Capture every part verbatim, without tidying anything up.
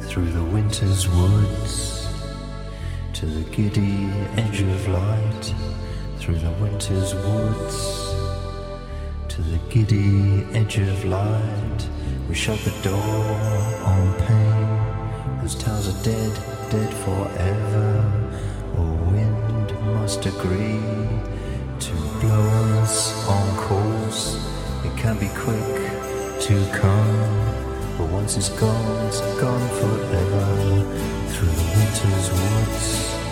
through the winter's woods, to the giddy edge of light, through the winter's woods, to the giddy edge of light. We shut the door on pain, whose towers are dead, dead forever. Oh, wind must agree to blow us on course. It can be quick to come, but once it's gone, it's gone forever. Through the winter's woods,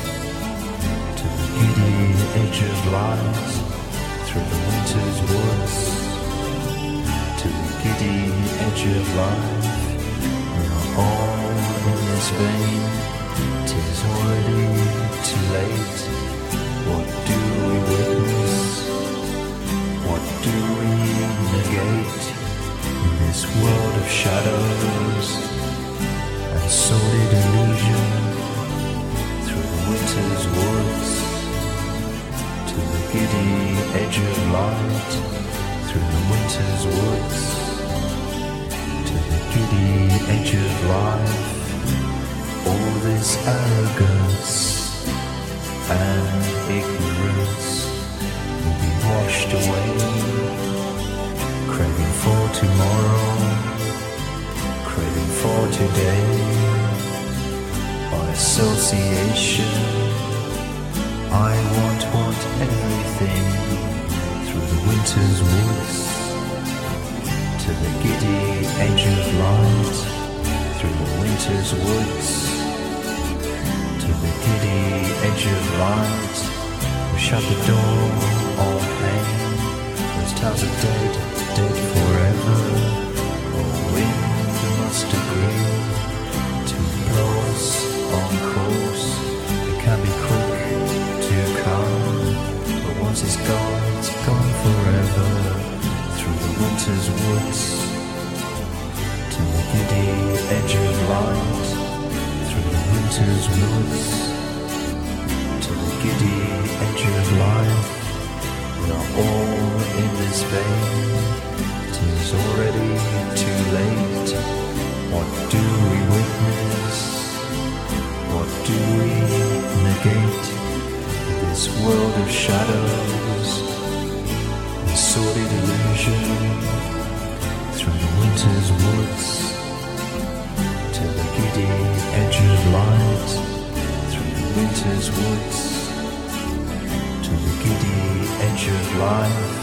to the giddy edge of light, through the winter's woods, to the giddy edge of life. We are all in this vein, 'tis already too late. What do we witness? What do we negate? In this world of shadows and sordid illusion, through the winter's woods, to the giddy edge of light, through the winter's woods, to the giddy edge of life. All this arrogance and ignorance will be washed away, craving for tomorrow, craving for today. By association, I want, want everything. Through the winter's woods, to the giddy edge of light, through the winter's woods, to the giddy edge of light. We shut the door on pain, those towers are dead, dead forever. Oh, wind must agree to blow us on course. It can be quick to come, but once it's gone, it's gone forever. Through the winter's woods, to the giddy edge of light, through the winter's woods, to the giddy edge of life. We are all in this vein, 'tis already too late. What do we witness? What do we negate? This world of shadows and sordid illusion, through the winter's woods, to the giddy edge of light, through the winter's woods, to the giddy edge of life.